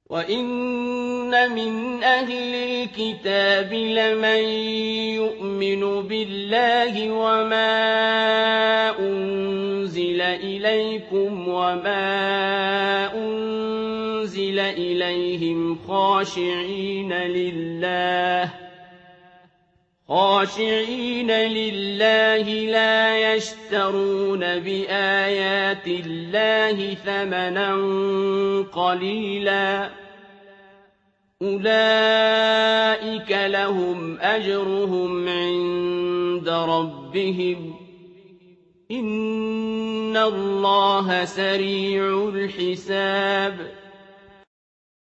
وَإِنَّ مِنْ أَهْلِ الْكِتَابِ لَمَن يُؤْمِنُ بِاللَّهِ وَمَا أُنزِلَ إِلَيْكُمْ وَمَا أُنزِلَ إِلَيْهِمْ خَاشِعِينَ لِلَّهِ لَا يَشْتَرُونَ بِآيَاتِ اللَّهِ ثَمَنًا قَلِيلًا ۗ أُولَٰئِكَ لَهُمْ أَجْرُهُمْ عِندَ رَبِّهِمْ ۗ إِنَّ اللَّهَ سَرِيعُ الْحِسَابِ